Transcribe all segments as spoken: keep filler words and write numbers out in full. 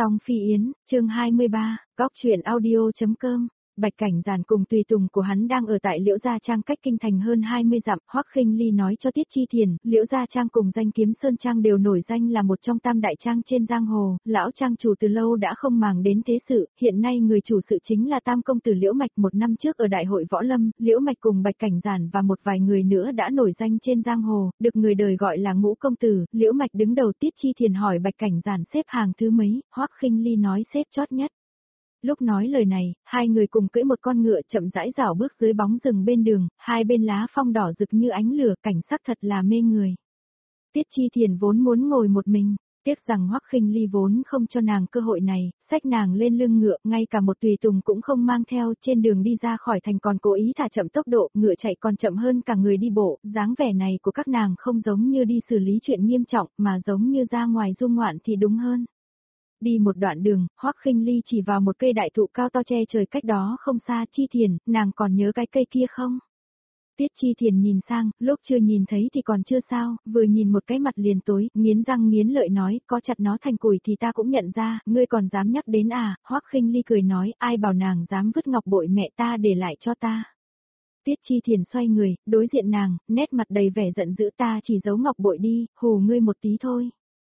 Song Phi Yến, chương hai mươi ba, góc truyện audio.com. Bạch Cảnh Giản cùng tùy tùng của hắn đang ở tại Liễu Gia Trang cách kinh thành hơn hai mươi dặm. Hoắc Khinh Ly nói cho Tiết Chi Thiền, Liễu Gia Trang cùng Danh Kiếm Sơn Trang đều nổi danh là một trong tam đại trang trên giang hồ. Lão trang chủ từ lâu đã không màng đến thế sự, hiện nay người chủ sự chính là tam công tử Liễu Mạch. Một năm trước ở đại hội võ lâm, Liễu Mạch cùng Bạch Cảnh Giản và một vài người nữa đã nổi danh trên giang hồ, được người đời gọi là Ngũ công tử. Liễu Mạch đứng đầu. Tiết Chi Thiền hỏi Bạch Cảnh Giản xếp hàng thứ mấy, Hoắc Khinh Ly nói xếp chót nhất. Lúc nói lời này, hai người cùng cưỡi một con ngựa chậm rãi rảo bước dưới bóng rừng bên đường, hai bên lá phong đỏ rực như ánh lửa, cảnh sắc thật là mê người. Tiết Chi Thiền vốn muốn ngồi một mình, tiếc rằng Hoắc Khinh Ly vốn không cho nàng cơ hội này, xách nàng lên lưng ngựa, ngay cả một tùy tùng cũng không mang theo. Trên đường đi ra khỏi thành còn cố ý thả chậm tốc độ, ngựa chạy còn chậm hơn cả người đi bộ. Dáng vẻ này của các nàng không giống như đi xử lý chuyện nghiêm trọng, mà giống như ra ngoài du ngoạn thì đúng hơn. Đi một đoạn đường, Hoắc Khinh Ly chỉ vào một cây đại thụ cao to che trời cách đó không xa. Chi Thiền, nàng còn nhớ cái cây kia không? Tiết Chi Thiền nhìn sang, lúc chưa nhìn thấy thì còn chưa sao, vừa nhìn một cái mặt liền tối, nghiến răng nghiến lợi nói, có chặt nó thành củi thì ta cũng nhận ra, ngươi còn dám nhắc đến à? Hoắc Khinh Ly cười nói, ai bảo nàng dám vứt ngọc bội mẹ ta để lại cho ta. Tiết Chi Thiền xoay người, đối diện nàng, nét mặt đầy vẻ giận dữ, ta chỉ giấu ngọc bội đi, hù ngươi một tí thôi.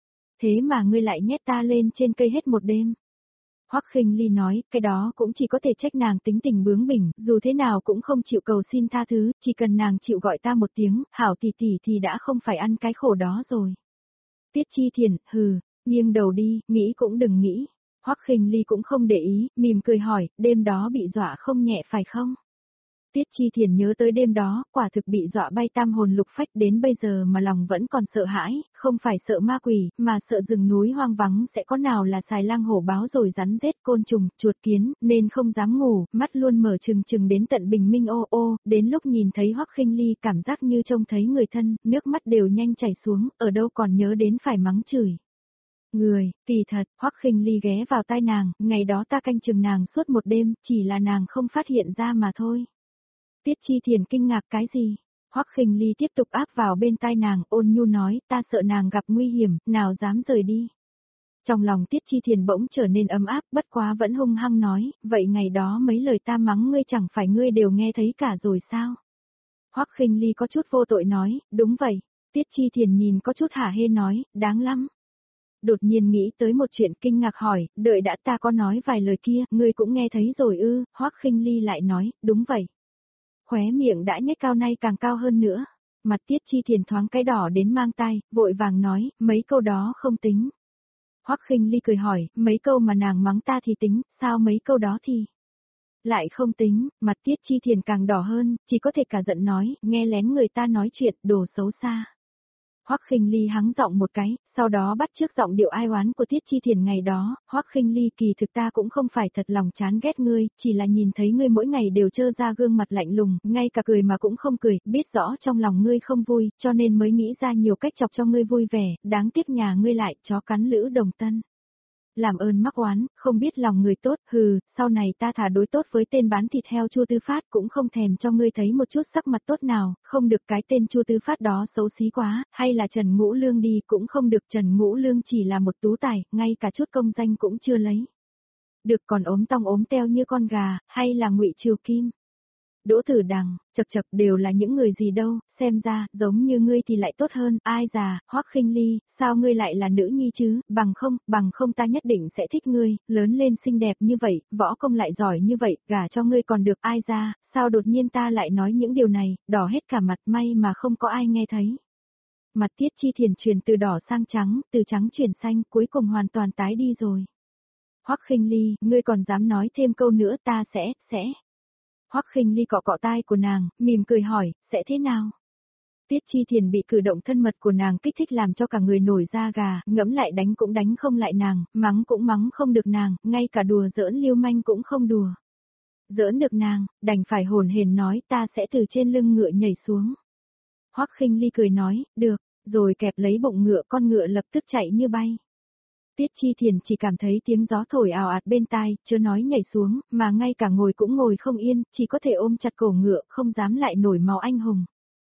Thế mà ngươi lại nhét ta lên trên cây hết một đêm. Hoắc Khinh Ly nói, cái đó cũng chỉ có thể trách nàng tính tình bướng bỉnh, dù thế nào cũng không chịu cầu xin tha thứ, chỉ cần nàng chịu gọi ta một tiếng, hảo tỷ tỷ thì đã không phải ăn cái khổ đó rồi. Tiết Chi Thiền, hừ, nghiêng đầu đi, nghĩ cũng đừng nghĩ. Hoắc Khinh Ly cũng không để ý, mỉm cười hỏi, đêm đó bị dọa không nhẹ phải không? Tiết Chi Thiền nhớ tới đêm đó, quả thực bị dọa bay tam hồn lục phách, đến bây giờ mà lòng vẫn còn sợ hãi, không phải sợ ma quỷ, mà sợ rừng núi hoang vắng sẽ có nào là xài lang hổ báo rồi rắn rết côn trùng, chuột kiến, nên không dám ngủ, mắt luôn mở trừng trừng đến tận bình minh. Ô ô, đến lúc nhìn thấy Hoắc Khinh Ly cảm giác như trông thấy người thân, nước mắt đều nhanh chảy xuống, ở đâu còn nhớ đến phải mắng chửi. Người, kỳ thật, Hoắc Khinh Ly ghé vào tai nàng, ngày đó ta canh chừng nàng suốt một đêm, chỉ là nàng không phát hiện ra mà thôi. Tiết Chi Thiền kinh ngạc, cái gì? Hoắc Khinh Ly tiếp tục áp vào bên tai nàng, ôn nhu nói, ta sợ nàng gặp nguy hiểm, nào dám rời đi. Trong lòng Tiết Chi Thiền bỗng trở nên ấm áp, bất quá vẫn hung hăng nói, vậy ngày đó mấy lời ta mắng ngươi chẳng phải ngươi đều nghe thấy cả rồi sao? Hoắc Khinh Ly có chút vô tội nói, đúng vậy. Tiết Chi Thiền nhìn có chút hả hê nói, đáng lắm. Đột nhiên nghĩ tới một chuyện, kinh ngạc hỏi, đợi đã, ta có nói vài lời kia, ngươi cũng nghe thấy rồi ư? Hoắc Khinh Ly lại nói, đúng vậy. Khóe miệng đã nhếch cao nay càng cao hơn nữa. Mặt Tiết Chi Thiền thoáng cái đỏ đến mang tai, vội vàng nói, mấy câu đó không tính. Hoắc Khinh Ly cười hỏi, mấy câu mà nàng mắng ta thì tính, sao mấy câu đó thì lại không tính? Mặt Tiết Chi Thiền càng đỏ hơn, chỉ có thể cả giận nói, nghe lén người ta nói chuyện, đồ xấu xa. Hoắc Khinh Ly hắng giọng một cái, sau đó bắt chước giọng điệu ai oán của Tiết Chi Thiền ngày đó, Hoắc Khinh Ly, kỳ thực ta cũng không phải thật lòng chán ghét ngươi, chỉ là nhìn thấy ngươi mỗi ngày đều trơ ra gương mặt lạnh lùng, ngay cả cười mà cũng không cười, biết rõ trong lòng ngươi không vui, cho nên mới nghĩ ra nhiều cách chọc cho ngươi vui vẻ, đáng tiếc nhà ngươi lại chó cắn lữ đồng tân. Làm ơn mắc oán, không biết lòng người tốt, hừ, sau này ta thả đối tốt với tên bán thịt heo Chu Tư Phát, cũng không thèm cho ngươi thấy một chút sắc mặt tốt nào, không được cái tên Chu Tư Phát đó xấu xí quá, hay là Trần Ngũ Lương đi cũng không được, Trần Ngũ Lương chỉ là một tú tài, ngay cả chút công danh cũng chưa lấy. Được còn ốm tong ốm teo như con gà, hay là Ngụy Triều Kim. Đỗ Tử Đằng, chật chật đều là những người gì đâu, xem ra, giống như ngươi thì lại tốt hơn, ai già, Hoắc Khinh Ly, sao ngươi lại là nữ nhi chứ, bằng không, bằng không ta nhất định sẽ thích ngươi, lớn lên xinh đẹp như vậy, võ công lại giỏi như vậy, gả cho ngươi còn được, ai ra, sao đột nhiên ta lại nói những điều này, đỏ hết cả mặt, may mà không có ai nghe thấy. Mặt Tiết Chi Thiền chuyển từ đỏ sang trắng, từ trắng chuyển xanh, cuối cùng hoàn toàn tái đi rồi. Hoắc Khinh Ly, ngươi còn dám nói thêm câu nữa, ta sẽ, sẽ... Hoắc Khinh Ly cọ cọ tai của nàng, mỉm cười hỏi, sẽ thế nào? Tiết Chi Thiền bị cử động thân mật của nàng kích thích làm cho cả người nổi da gà, ngẫm lại đánh cũng đánh không lại nàng, mắng cũng mắng không được nàng, ngay cả đùa giỡn lưu manh cũng không đùa. Giỡn được nàng, đành phải hồn hển nói, ta sẽ từ trên lưng ngựa nhảy xuống. Hoắc Khinh Ly cười nói, được, rồi kẹp lấy bụng ngựa, con ngựa lập tức chạy như bay. Tiết Chi Thiền chỉ cảm thấy tiếng gió thổi ào ạt bên tai, chưa nói nhảy xuống, mà ngay cả ngồi cũng ngồi không yên, chỉ có thể ôm chặt cổ ngựa, không dám lại nổi máu anh hùng.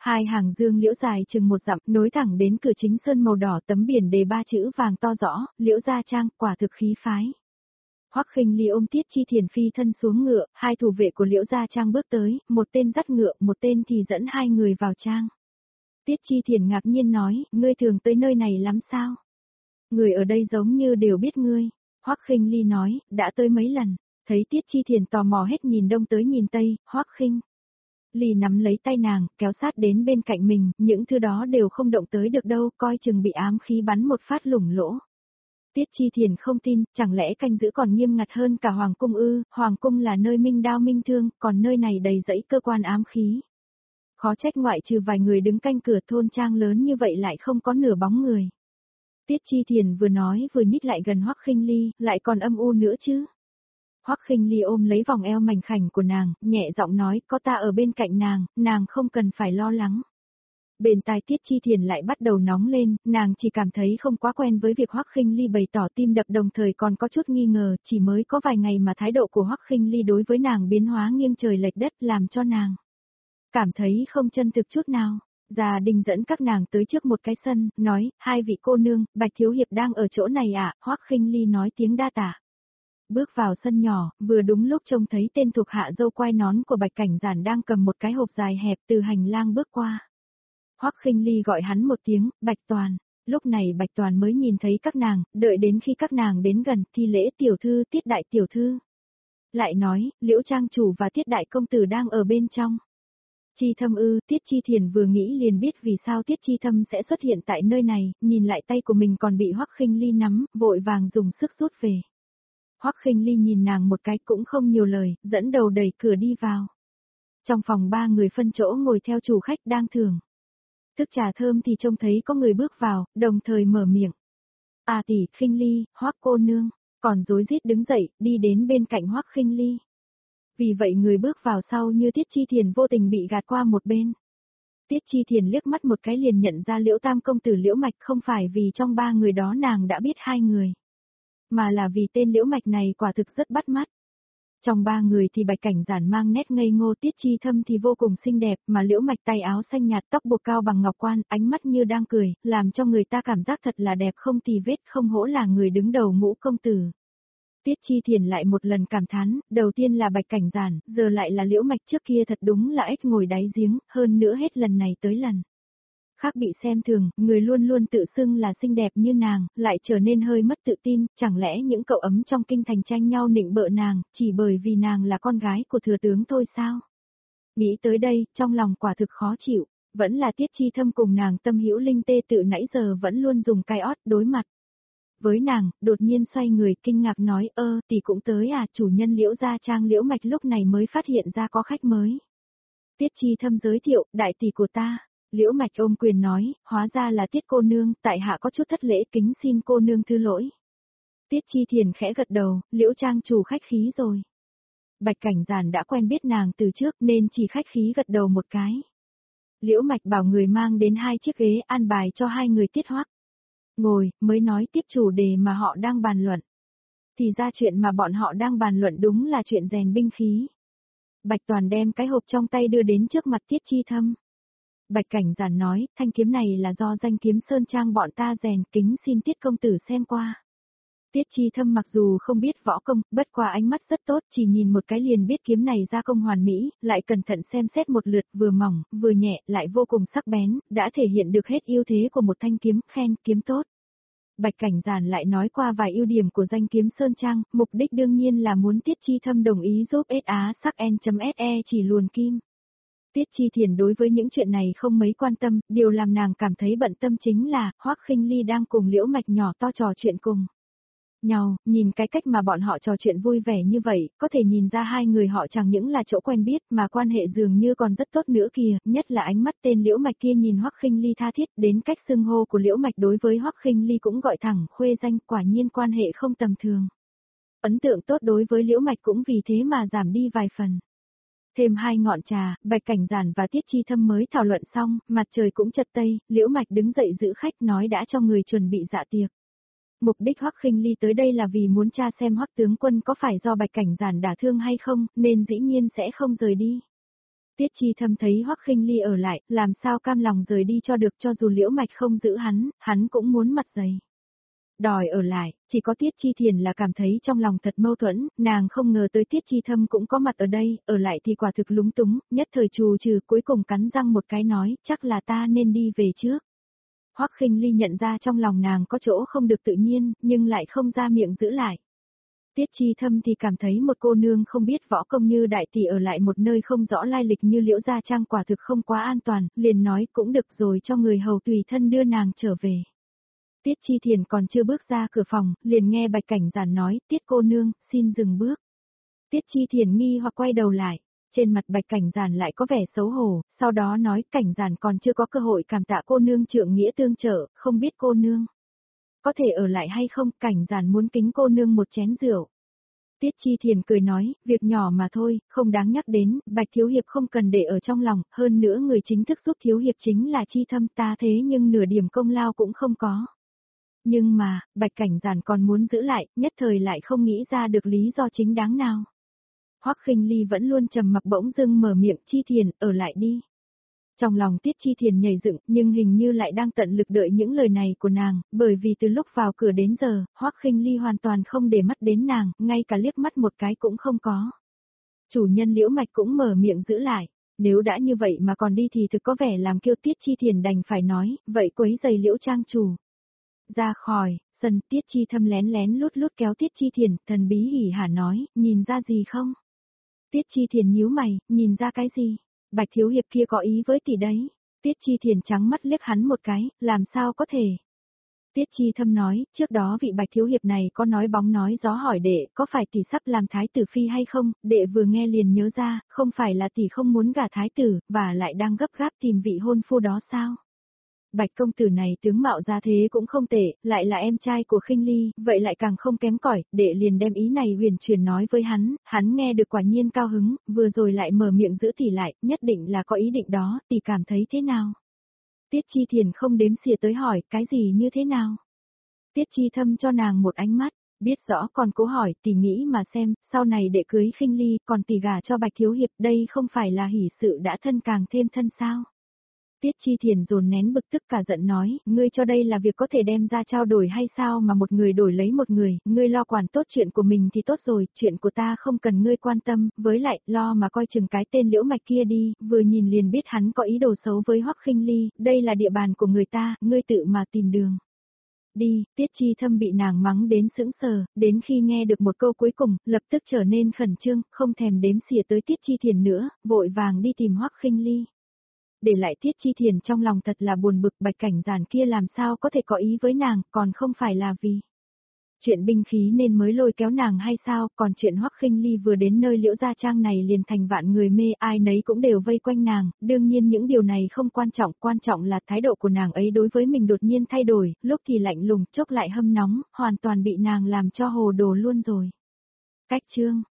Hai hàng dương liễu dài chừng một dặm, nối thẳng đến cửa chính sơn màu đỏ, tấm biển đề ba chữ vàng to rõ, Liễu Gia Trang, quả thực khí phái. Hoắc Khinh Ly ôm Tiết Chi Thiền phi thân xuống ngựa, hai thủ vệ của Liễu Gia Trang bước tới, một tên dắt ngựa, một tên thì dẫn hai người vào trang. Tiết Chi Thiền ngạc nhiên nói, ngươi thường tới nơi này lắm sao? Người ở đây giống như đều biết ngươi. Hoắc Khinh Ly nói, đã tới mấy lần. Thấy Tiết Chi Thiền tò mò hết nhìn đông tới nhìn tây, Hoắc Khinh Ly nắm lấy tay nàng, kéo sát đến bên cạnh mình, những thứ đó đều không động tới được đâu, coi chừng bị ám khí bắn một phát lủng lỗ. Tiết Chi Thiền không tin, chẳng lẽ canh giữ còn nghiêm ngặt hơn cả Hoàng Cung ư, Hoàng Cung là nơi minh đao minh thương, còn nơi này đầy dẫy cơ quan ám khí. Khó trách ngoại trừ vài người đứng canh cửa thôn trang lớn như vậy lại không có nửa bóng người. Tiết Chi Thiền vừa nói vừa nhích lại gần Hoắc Khinh Ly, lại còn âm u nữa chứ. Hoắc Khinh Ly ôm lấy vòng eo mảnh khảnh của nàng, nhẹ giọng nói, có ta ở bên cạnh nàng, nàng không cần phải lo lắng. Bên tai Tiết Chi Thiền lại bắt đầu nóng lên, nàng chỉ cảm thấy không quá quen với việc Hoắc Khinh Ly bày tỏ tim đập đồng thời còn có chút nghi ngờ, chỉ mới có vài ngày mà thái độ của Hoắc Khinh Ly đối với nàng biến hóa nghiêng trời lệch đất làm cho nàng cảm thấy không chân thực chút nào. Gia Đình dẫn các nàng tới trước một cái sân, nói, hai vị cô nương, Bạch Thiếu Hiệp đang ở chỗ này ạ, à? Hoắc Khinh Ly nói tiếng đa tạ. Bước vào sân nhỏ, vừa đúng lúc trông thấy tên thuộc hạ dâu quai nón của Bạch Cảnh Giản đang cầm một cái hộp dài hẹp từ hành lang bước qua. Hoắc Khinh Ly gọi hắn một tiếng, Bạch Toàn. Lúc này Bạch Toàn mới nhìn thấy các nàng, đợi đến khi các nàng đến gần, thi lễ tiểu thư, Tiết đại tiểu thư. Lại nói, Liễu Trang chủ và Tiết đại công tử đang ở bên trong. Chi Thâm ư, Tiết Chi Thiền vừa nghĩ liền biết vì sao Tiết Chi Thâm sẽ xuất hiện tại nơi này, nhìn lại tay của mình còn bị Hoắc Khinh Ly nắm, vội vàng dùng sức rút về. Hoắc Khinh Ly nhìn nàng một cái cũng không nhiều lời, dẫn đầu đẩy cửa đi vào. Trong phòng ba người phân chỗ ngồi theo chủ khách đang thưởng thức trà thơm thì trông thấy có người bước vào, đồng thời mở miệng. À tỷ, Khinh Ly, Hoắc cô nương, còn rối rít đứng dậy, đi đến bên cạnh Hoắc Khinh Ly. Vì vậy người bước vào sau như Tiết Chi Thiền vô tình bị gạt qua một bên. Tiết Chi Thiền liếc mắt một cái liền nhận ra Liễu Tam công tử Liễu Mạch, không phải vì trong ba người đó nàng đã biết hai người, mà là vì tên Liễu Mạch này quả thực rất bắt mắt. Trong ba người thì Bạch Cảnh Giản mang nét ngây ngô, Tiết Chi Thâm thì vô cùng xinh đẹp, mà Liễu Mạch tay áo xanh nhạt, tóc buộc cao bằng ngọc quan, ánh mắt như đang cười, làm cho người ta cảm giác thật là đẹp không tì vết, không hổ là người đứng đầu ngũ công tử. Tiết Chi Thiền lại một lần cảm thán, đầu tiên là Bạch Cảnh Giản, giờ lại là Liễu Mạch, trước kia thật đúng là ếch ngồi đáy giếng, hơn nữa hết lần này tới lần khác bị xem thường, người luôn luôn tự xưng là xinh đẹp như nàng, lại trở nên hơi mất tự tin, chẳng lẽ những cậu ấm trong kinh thành tranh nhau nịnh bợ nàng, chỉ bởi vì nàng là con gái của thừa tướng thôi sao? Nghĩ tới đây, trong lòng quả thực khó chịu, vẫn là Tiết Chi Thâm cùng nàng tâm hữu linh tê tự nãy giờ vẫn luôn dùng cái ót đối mặt với nàng, đột nhiên xoay người kinh ngạc nói, ơ, tỷ cũng tới à, chủ nhân Liễu Gia Trang Liễu Mạch lúc này mới phát hiện ra có khách mới. Tiết Chi Thâm giới thiệu, đại tỷ của ta. Liễu Mạch ôm quyền nói, hóa ra là Tiết cô nương, tại hạ có chút thất lễ, kính xin cô nương thứ lỗi. Tiết Chi Thiền khẽ gật đầu, Liễu Trang chủ khách khí rồi. Bạch Cảnh Giản đã quen biết nàng từ trước nên chỉ khách khí gật đầu một cái. Liễu Mạch bảo người mang đến hai chiếc ghế an bài cho hai người Tiết Hoắc ngồi, mới nói tiếp chủ đề mà họ đang bàn luận. Thì ra chuyện mà bọn họ đang bàn luận đúng là chuyện rèn binh khí. Bạch Toàn đem cái hộp trong tay đưa đến trước mặt Tiết Chi Thâm. Bạch Cảnh Giản nói, thanh kiếm này là do danh kiếm Sơn Trang bọn ta rèn, kính xin Tiết công tử xem qua. Tiết Chi Thâm mặc dù không biết võ công, bất qua ánh mắt rất tốt, chỉ nhìn một cái liền biết kiếm này gia công hoàn mỹ, lại cẩn thận xem xét một lượt, vừa mỏng, vừa nhẹ, lại vô cùng sắc bén, đã thể hiện được hết ưu thế của một thanh kiếm, khen, kiếm tốt. Bạch Cảnh Giản lại nói qua vài ưu điểm của danh kiếm Sơn Trang, mục đích đương nhiên là muốn Tiết Chi Thâm đồng ý giúp ét á sắc en.se chỉ luồn kim. Tiết Chi Thiền đối với những chuyện này không mấy quan tâm, điều làm nàng cảm thấy bận tâm chính là, Hoắc Khinh Ly đang cùng Liễu Mạch nhỏ to trò chuyện cùng nhau, nhìn cái cách mà bọn họ trò chuyện vui vẻ như vậy, có thể nhìn ra hai người họ chẳng những là chỗ quen biết mà quan hệ dường như còn rất tốt nữa kìa, nhất là ánh mắt tên Liễu Mạch kia nhìn Hoắc Khinh Ly tha thiết, đến cách xưng hô của Liễu Mạch đối với Hoắc Khinh Ly cũng gọi thẳng khuê danh, quả nhiên quan hệ không tầm thường. Ấn tượng tốt đối với Liễu Mạch cũng vì thế mà giảm đi vài phần. Thêm hai ngọn trà, Bạch Cảnh Giản và Tiết Chi Thâm mới thảo luận xong, mặt trời cũng chật tây, Liễu Mạch đứng dậy giữ khách nói đã cho người chuẩn bị dạ tiệc. Mục đích Hoắc Khinh Ly tới đây là vì muốn tra xem Hoắc tướng quân có phải do Bạch Cảnh Giản đả thương hay không, nên dĩ nhiên sẽ không rời đi. Tiết Chi Thâm thấy Hoắc Khinh Ly ở lại, làm sao cam lòng rời đi cho được, cho dù Liễu Mạch không giữ hắn, hắn cũng muốn mặt dày. Đòi ở lại, chỉ có Tiết Chi Thiền là cảm thấy trong lòng thật mâu thuẫn, nàng không ngờ tới Tiết Chi Thâm cũng có mặt ở đây, ở lại thì quả thực lúng túng, nhất thời trù trừ cuối cùng cắn răng một cái nói, chắc là ta nên đi về trước. Hoắc Khinh Ly nhận ra trong lòng nàng có chỗ không được tự nhiên, nhưng lại không ra miệng giữ lại. Tiết Chi Thâm thì cảm thấy một cô nương không biết võ công như đại tỷ ở lại một nơi không rõ lai lịch như Liễu Gia Trang quả thực không quá an toàn, liền nói cũng được rồi cho người hầu tùy thân đưa nàng trở về. Tiết Chi Thiền còn chưa bước ra cửa phòng, liền nghe Bạch Cảnh Giản nói, Tiết cô nương, xin dừng bước. Tiết Chi Thiền nghi hoặc quay đầu lại, trên mặt Bạch Cảnh Giản lại có vẻ xấu hổ, sau đó nói Cảnh Giản còn chưa có cơ hội cảm tạ cô nương trượng nghĩa tương trợ, không biết cô nương có thể ở lại hay không, Cảnh Giản muốn kính cô nương một chén rượu. Tiết Chi Thiền cười nói, việc nhỏ mà thôi, không đáng nhắc đến, Bạch Thiếu Hiệp không cần để ở trong lòng, hơn nữa người chính thức giúp Thiếu Hiệp chính là Chi Thâm ta thế nhưng nửa điểm công lao cũng không có. Nhưng mà, Bạch Cảnh Giản còn muốn giữ lại, nhất thời lại không nghĩ ra được lý do chính đáng nào. Hoắc Khinh Ly vẫn luôn trầm mặc bỗng dưng mở miệng, Chi Thiền, ở lại đi. Trong lòng Tiết Chi Thiền nhảy dựng, nhưng hình như lại đang tận lực đợi những lời này của nàng, bởi vì từ lúc vào cửa đến giờ, Hoắc Khinh Ly hoàn toàn không để mắt đến nàng, ngay cả liếc mắt một cái cũng không có. Chủ nhân Liễu Mạch cũng mở miệng giữ lại, nếu đã như vậy mà còn đi thì thực có vẻ làm kiêu. Tiết Chi Thiền đành phải nói, vậy quấy giày Liễu trang chủ. Ra khỏi sân, Tiết Chi Thâm lén lén lút lút kéo Tiết Chi Thiền, thần bí hỉ hả nói, nhìn ra gì không? Tiết Chi Thiền nhíu mày, nhìn ra cái gì? Bạch Thiếu Hiệp kia có ý với tỷ đấy. Tiết Chi Thiền trắng mắt liếc hắn một cái, làm sao có thể? Tiết Chi Thâm nói, trước đó vị Bạch Thiếu Hiệp này có nói bóng nói gió hỏi đệ, có phải tỷ sắp làm thái tử phi hay không? Đệ vừa nghe liền nhớ ra, không phải là tỷ không muốn gả thái tử, và lại đang gấp gáp tìm vị hôn phu đó sao? Bạch công tử này tướng mạo ra thế cũng không tệ, lại là em trai của Khinh Ly, vậy lại càng không kém cỏi, đệ liền đem ý này huyền truyền nói với hắn, hắn nghe được quả nhiên cao hứng, vừa rồi lại mở miệng giữ tỷ lại, nhất định là có ý định đó, tỷ cảm thấy thế nào? Tiết Chi Thiền không đếm xỉa tới hỏi, cái gì như thế nào? Tiết Chi Thâm cho nàng một ánh mắt, biết rõ còn cố hỏi, tỷ nghĩ mà xem, sau này đệ cưới Khinh Ly, còn tỷ gả cho Bạch Thiếu Hiệp, đây không phải là hỷ sự đã thân càng thêm thân sao? Tiết Chi Thiền dồn nén bực tức cả giận nói, ngươi cho đây là việc có thể đem ra trao đổi hay sao mà một người đổi lấy một người, ngươi lo quản tốt chuyện của mình thì tốt rồi, chuyện của ta không cần ngươi quan tâm, với lại, lo mà coi chừng cái tên Liễu Mạch kia đi, vừa nhìn liền biết hắn có ý đồ xấu với Hoắc Khinh Ly, đây là địa bàn của người ta, ngươi tự mà tìm đường. Đi, Tiết Chi Thâm bị nàng mắng đến sững sờ, đến khi nghe được một câu cuối cùng, lập tức trở nên khẩn trương, không thèm đếm xỉa tới Tiết Chi Thiền nữa, vội vàng đi tìm Hoắc Khinh Ly. Để lại Tiết Chi Thiền trong lòng thật là buồn bực, Bạch Cảnh Giản kia làm sao có thể có ý với nàng, còn không phải là vì chuyện binh khí nên mới lôi kéo nàng hay sao, còn chuyện Hoắc Khinh Ly vừa đến nơi Liễu Gia Trang này liền thành vạn người mê, ai nấy cũng đều vây quanh nàng, đương nhiên những điều này không quan trọng, quan trọng là thái độ của nàng ấy đối với mình đột nhiên thay đổi, lúc thì lạnh lùng, chốc lại hâm nóng, hoàn toàn bị nàng làm cho hồ đồ luôn rồi. Cách chương